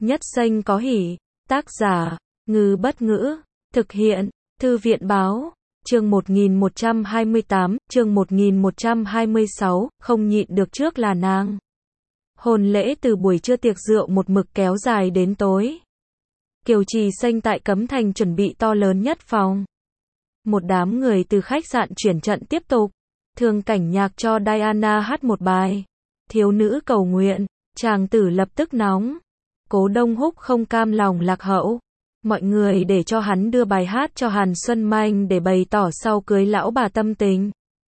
Nhất Xanh có hỉ. Tác giả, Ngư Bất Ngữ. Thực hiện, Thư viện Báo. Chương 1128, chương 1126, không nhịn được trước là nàng. Hôn lễ từ buổi trưa tiệc rượu một mực kéo dài đến tối. Kiều Trì Xanh tại Cấm Thành chuẩn bị to lớn nhất phòng. Một đám người từ khách sạn chuyển trận tiếp tục. Thường Cảnh Nhạc cho Diana hát một bài. Thiếu nữ cầu nguyện, chàng tử lập tức nóng. Cố Đông Húc không cam lòng lạc hậu. Mọi người để cho hắn đưa bài hát cho Hàn Xuân Manh để bày tỏ sau cưới lão bà tâm tình.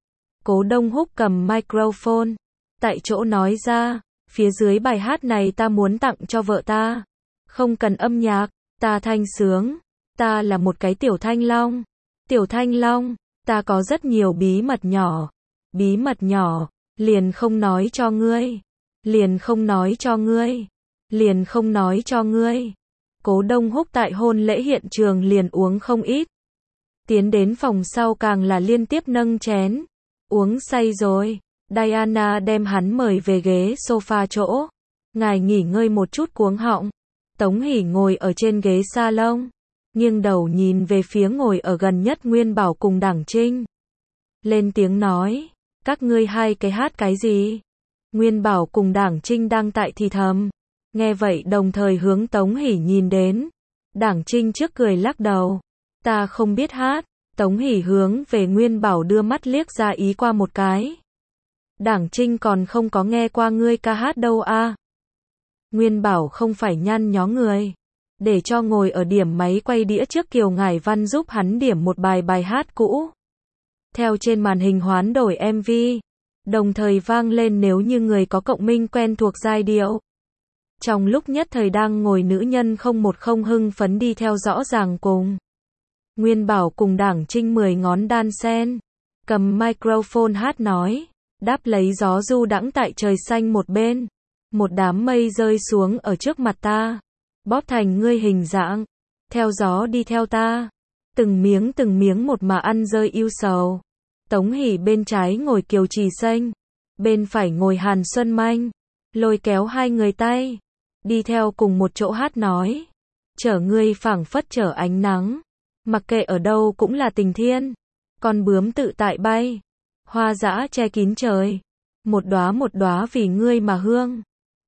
Cố Đông Húc cầm microphone, tại chỗ nói ra, phía dưới bài hát này ta muốn tặng cho vợ ta. Không cần âm nhạc, ta thanh sướng. Ta là một cái tiểu thanh long. Tiểu thanh long, ta có rất nhiều bí mật nhỏ. Bí mật nhỏ, liền không nói cho ngươi. Liền không nói cho ngươi. Liền không nói cho ngươi. Cố Đông Húc tại hôn lễ hiện trường liền uống không ít. Tiến đến phòng sau càng là liên tiếp nâng chén. Uống say rồi. Diana đem hắn mời về ghế sofa chỗ. Ngài nghỉ ngơi một chút cuống họng. Tống Hỷ ngồi ở trên ghế salon. Nghiêng đầu nhìn về phía ngồi ở gần nhất Nguyên Bảo cùng Đảng Trinh. Lên tiếng nói. Các ngươi hai cái hát cái gì? Nguyên Bảo cùng Đảng Trinh đang tại thì thầm. Nghe vậy đồng thời hướng Tống Hỷ nhìn đến. Đảng Trinh trước cười lắc đầu. Ta không biết hát. Tống Hỷ hướng về Nguyên Bảo đưa mắt liếc ra ý qua một cái. Đảng Trinh còn không có nghe qua ngươi ca hát đâu a. Nguyên Bảo không phải nhăn nhó người. Để cho ngồi ở điểm máy quay đĩa trước Kiều Ngải Văn giúp hắn điểm một bài hát cũ. Theo trên màn hình hoán đổi MV. Đồng thời vang lên nếu như người có cộng minh quen thuộc giai điệu. Trong lúc nhất thời đang ngồi nữ nhân không một không hưng phấn đi theo rõ ràng cùng. Nguyên Bảo cùng Đảng Trinh 10 ngón đan sen. Cầm microphone hát nói. Đáp lấy gió du đãng tại trời xanh một bên. Một đám mây rơi xuống ở trước mặt ta. Bóp thành ngươi hình dạng. Theo gió đi theo ta. Từng miếng một mà ăn rơi yêu sầu. Tống Hỷ bên trái ngồi Kiều Trì Xanh. Bên phải ngồi Hàn Xuân Manh. Lôi kéo hai người tay. Đi theo cùng một chỗ hát nói. Chở ngươi phảng phất chở ánh nắng. Mặc kệ ở đâu cũng là tình thiên. Con bướm tự tại bay. Hoa dã che kín trời. Một đóa vì ngươi mà hương.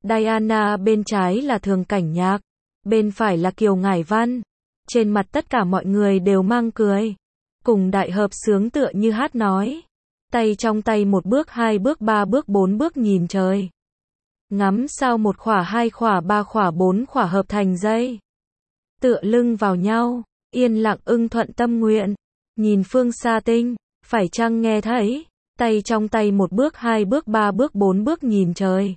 Diana bên trái là Thường Cảnh Nhạc. Bên phải là Kiều Ngải Văn. Trên mặt tất cả mọi người đều mang cười. Cùng đại hợp sướng tựa như hát nói. Tay trong tay một bước, hai bước, ba bước, bốn bước nhìn trời. Ngắm sao một khỏa, hai khỏa, ba khỏa, bốn khỏa hợp thành dây. Tựa lưng vào nhau, yên lặng ưng thuận tâm nguyện. Nhìn phương xa tinh, phải chăng nghe thấy? Tay trong tay một bước, hai bước, ba bước, bốn bước nhìn trời.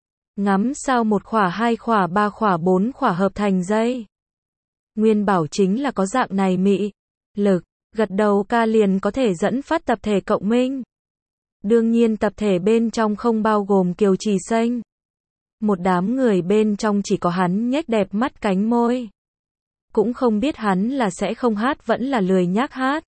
Ngắm sao một khỏa, hai khỏa, ba khỏa, bốn khỏa hợp thành dây. Nguyên Bảo chính là có dạng này mị lực, gật đầu ca liền có thể dẫn phát tập thể cộng minh. Đương nhiên tập thể bên trong không bao gồm Kiều Trì Xanh. Một đám người bên trong chỉ có hắn nhếch đẹp mắt cánh môi. Cũng không biết hắn là sẽ không hát vẫn là lười nhác hát.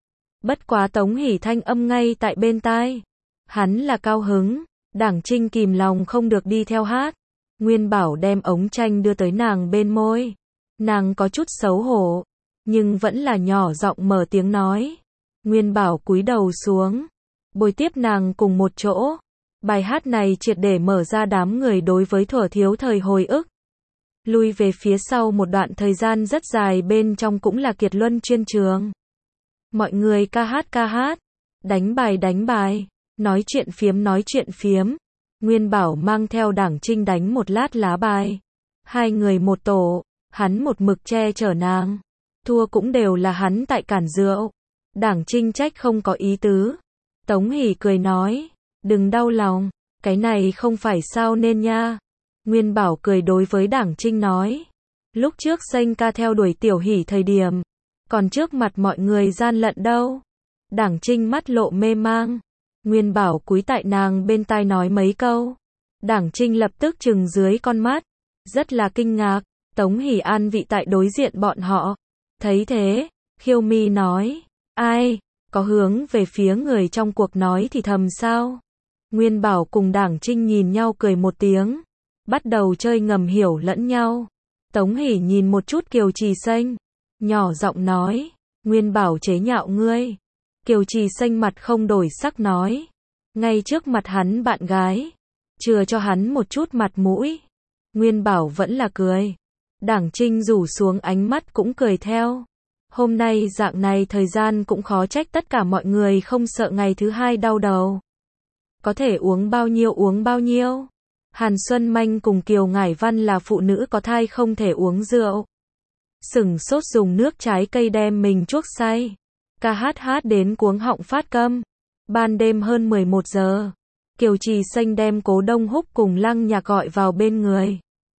Bất quá Tống Hỷ thanh âm ngay tại bên tai. Hắn là cao hứng. Đảng Trinh kìm lòng không được đi theo hát. Nguyên Bảo đem ống tranh đưa tới nàng bên môi. Nàng có chút xấu hổ. Nhưng vẫn là nhỏ giọng mở tiếng nói. Nguyên Bảo cúi đầu xuống. Bồi tiếp nàng cùng một chỗ. Bài hát này triệt để mở ra đám người đối với thuở thiếu thời hồi ức. Lui về phía sau một đoạn thời gian rất dài bên trong cũng là Kiệt Luân chuyên trường. Mọi người ca hát. Đánh bài. Nói chuyện phiếm. Nguyên Bảo mang theo Đảng Trinh đánh một lát lá bài. Hai người một tổ. Hắn một mực che chở nàng. Thua cũng đều là hắn tại cản rượu. Đảng Trinh trách không có ý tứ. Tống Hỷ cười nói. Đừng đau lòng. Cái này không phải sao nên nha. Nguyên Bảo cười đối với Đảng Trinh nói. Lúc trước Xanh ca theo đuổi Tiểu Hỷ thời điểm. Còn trước mặt mọi người gian lận đâu. Đảng Trinh mắt lộ mê mang. Nguyên Bảo cúi tại nàng bên tai nói mấy câu. Đảng Trinh lập tức trừng dưới con mắt. Rất là kinh ngạc. Tống Hỷ an vị tại đối diện bọn họ. Thấy thế, Khiêu Mi nói. Ai, có hướng về phía người trong cuộc nói thì thầm sao? Nguyên Bảo cùng Đảng Trinh nhìn nhau cười một tiếng. Bắt đầu chơi ngầm hiểu lẫn nhau. Tống Hỷ nhìn một chút Kiều Trì Xanh, nhỏ giọng nói, Nguyên Bảo chế nhạo ngươi. Kiều Trì Xanh mặt không đổi sắc nói, ngay trước mặt hắn bạn gái, chừa cho hắn một chút mặt mũi. Nguyên Bảo vẫn là cười. Đảng Trinh rủ xuống ánh mắt cũng cười theo. Hôm nay dạng này thời gian cũng khó trách tất cả mọi người không sợ ngày thứ hai đau đầu. Có thể uống bao nhiêu. Hàn Xuân Manh cùng Kiều Ngải Văn là phụ nữ có thai không thể uống rượu. Sửng sốt dùng nước trái cây đem mình chuốc say. Ca hát đến cuống họng phát câm. Ban đêm hơn 11 giờ, Kiều Trì Xanh đem Cố Đông Húc cùng Lăng Nhạc gọi vào bên người.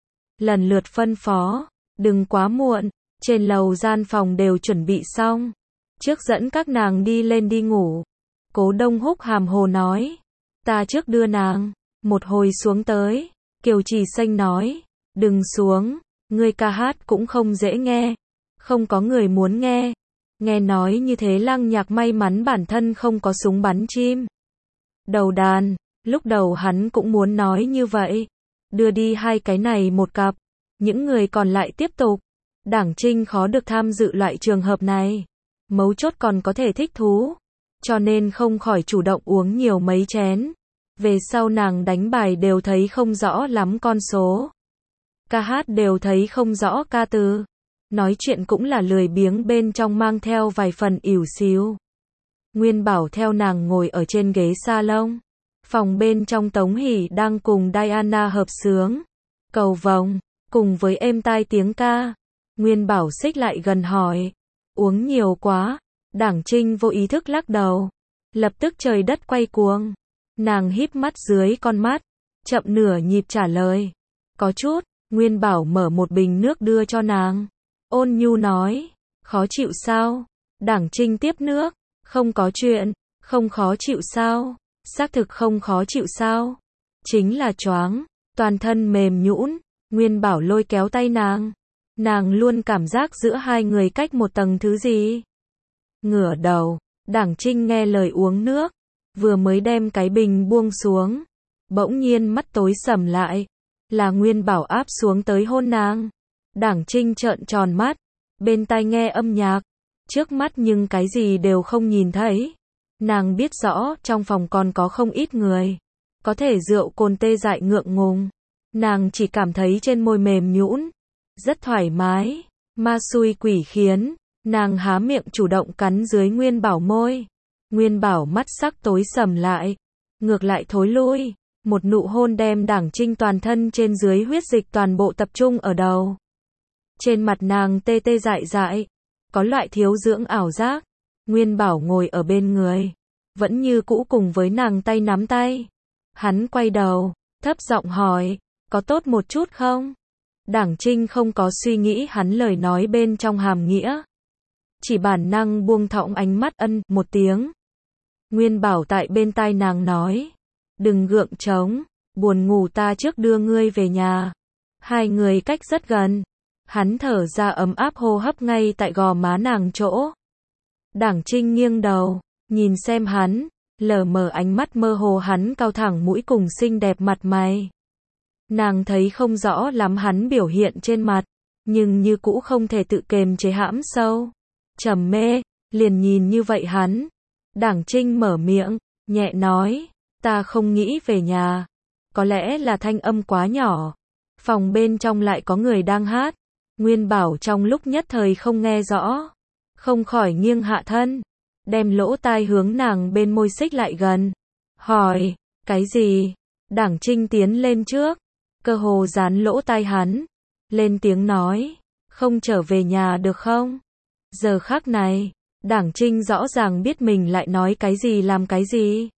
Lần lượt phân phó, đừng quá muộn, trên lầu gian phòng đều chuẩn bị xong. Trước dẫn các nàng đi lên đi ngủ. Cố Đông Húc hàm hồ nói, ta trước đưa nàng. Một hồi xuống tới, Kiều Trì Xanh nói, đừng xuống, ngươi ca hát cũng không dễ nghe. Không có người muốn nghe. Nghe nói như thế Lăng Nhạc may mắn bản thân không có súng bắn chim. Đầu đàn, lúc đầu hắn cũng muốn nói như vậy. Đưa đi hai cái này một cặp. Những người còn lại tiếp tục. Đảng Trinh khó được tham dự loại trường hợp này. Mấu chốt còn có thể thích thú. Cho nên không khỏi chủ động uống nhiều mấy chén. Về sau nàng đánh bài đều thấy không rõ lắm con số. Ca hát đều thấy không rõ ca từ. Nói chuyện cũng là lười biếng bên trong mang theo vài phần ỉu xìu. Nguyên Bảo theo nàng ngồi ở trên ghế salon. Phòng bên trong Tống Hỷ đang cùng Diana hợp xướng. Cầu vồng, cùng với êm tai tiếng ca. Nguyên Bảo xích lại gần hỏi. Uống nhiều quá. Đảng Trinh vô ý thức lắc đầu. Lập tức trời đất quay cuồng. Nàng híp mắt dưới con mắt. Chậm nửa nhịp trả lời. Có chút. Nguyên Bảo mở một bình nước đưa cho nàng. Ôn nhu nói. Khó chịu sao? Đảng Trinh tiếp nước. Không có chuyện. Không khó chịu sao? Xác thực không khó chịu sao? Chính là choáng. Toàn thân mềm nhũn. Nguyên Bảo lôi kéo tay nàng. Nàng luôn cảm giác giữa hai người cách một tầng thứ gì. Ngửa đầu. Đảng Trinh nghe lời uống nước. Vừa mới đem cái bình buông xuống. Bỗng nhiên mắt tối sầm lại. Là Nguyên Bảo áp xuống tới hôn nàng. Đảng Trinh trợn tròn mắt. Bên tai nghe âm nhạc. Trước mắt nhưng cái gì đều không nhìn thấy. Nàng biết rõ trong phòng còn có không ít người. Có thể rượu cồn tê dại ngượng ngùng. Nàng chỉ cảm thấy trên môi mềm nhũn. Rất thoải mái. Ma xui quỷ khiến. Nàng há miệng chủ động cắn dưới Nguyên Bảo môi. Nguyên Bảo mắt sắc tối sầm lại. Ngược lại thối lui. Một nụ hôn đem Đảng Trinh toàn thân trên dưới huyết dịch toàn bộ tập trung ở đầu. Trên mặt nàng tê tê dại dại. Có loại thiếu dưỡng ảo giác. Nguyên Bảo ngồi ở bên người. Vẫn như cũ cùng với nàng tay nắm tay. Hắn quay đầu. Thấp giọng hỏi. Có tốt một chút không? Đảng Trinh không có suy nghĩ hắn lời nói bên trong hàm nghĩa. Chỉ bản năng buông thõng ánh mắt ân một tiếng. Nguyên Bảo tại bên tai nàng nói. Đừng gượng trống. Buồn ngủ ta trước đưa ngươi về nhà. Hai người cách rất gần. Hắn thở ra ấm áp hô hấp ngay tại gò má nàng chỗ. Đảng Trinh nghiêng đầu. Nhìn xem hắn. Lờ mờ ánh mắt mơ hồ hắn cao thẳng mũi cùng xinh đẹp mặt mày. Nàng thấy không rõ lắm hắn biểu hiện trên mặt. Nhưng như cũ không thể tự kềm chế hãm sâu. Trầm mê. Liền nhìn như vậy hắn. Đảng Trinh mở miệng. Nhẹ nói. Ta không nghĩ về nhà. Có lẽ là thanh âm quá nhỏ. Phòng bên trong lại có người đang hát. Nguyên Bảo trong lúc nhất thời không nghe rõ. Không khỏi nghiêng hạ thân. Đem lỗ tai hướng nàng bên môi xích lại gần. Hỏi. Cái gì? Đảng Trinh tiến lên trước. Cơ hồ dán lỗ tai hắn. Lên tiếng nói. Không trở về nhà được không? Giờ khắc này. Đảng Trinh rõ ràng biết mình lại nói cái gì làm cái gì.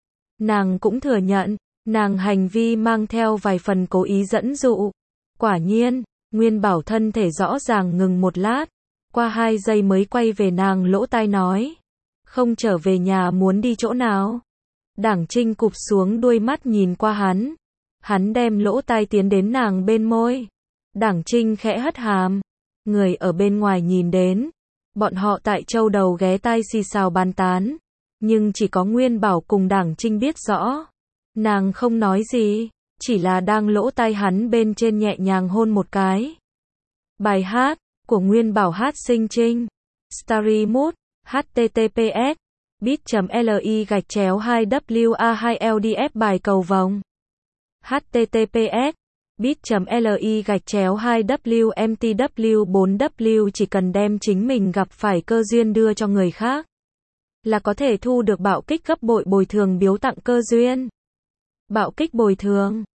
Nàng cũng thừa nhận. Nàng hành vi mang theo vài phần cố ý dẫn dụ. Quả nhiên. Nguyên Bảo thân thể rõ ràng ngừng một lát. Qua 2 giây mới quay về nàng lỗ tai nói. Không trở về nhà muốn đi chỗ nào? Đảng Trinh cụp xuống đuôi mắt nhìn qua hắn. Hắn đem lỗ tai tiến đến nàng bên môi. Đảng Trinh khẽ hất hàm. Người ở bên ngoài nhìn đến. Bọn họ tại châu đầu ghé tai xì xào bàn tán. Nhưng chỉ có Nguyên Bảo cùng Đảng Trinh biết rõ. Nàng không nói gì. Chỉ là đang lỗ tai hắn bên trên nhẹ nhàng hôn một cái. Bài hát của Nguyên Bảo Hát Sinh Trinh. Starry Mood. https bit.ly/2wa2ldf bài cầu vồng. https bit.ly/2wmtw4w chỉ cần đem chính mình gặp phải cơ duyên đưa cho người khác là có thể thu được bạo kích gấp bội bồi thường biếu tặng cơ duyên. Bạo kích bồi thường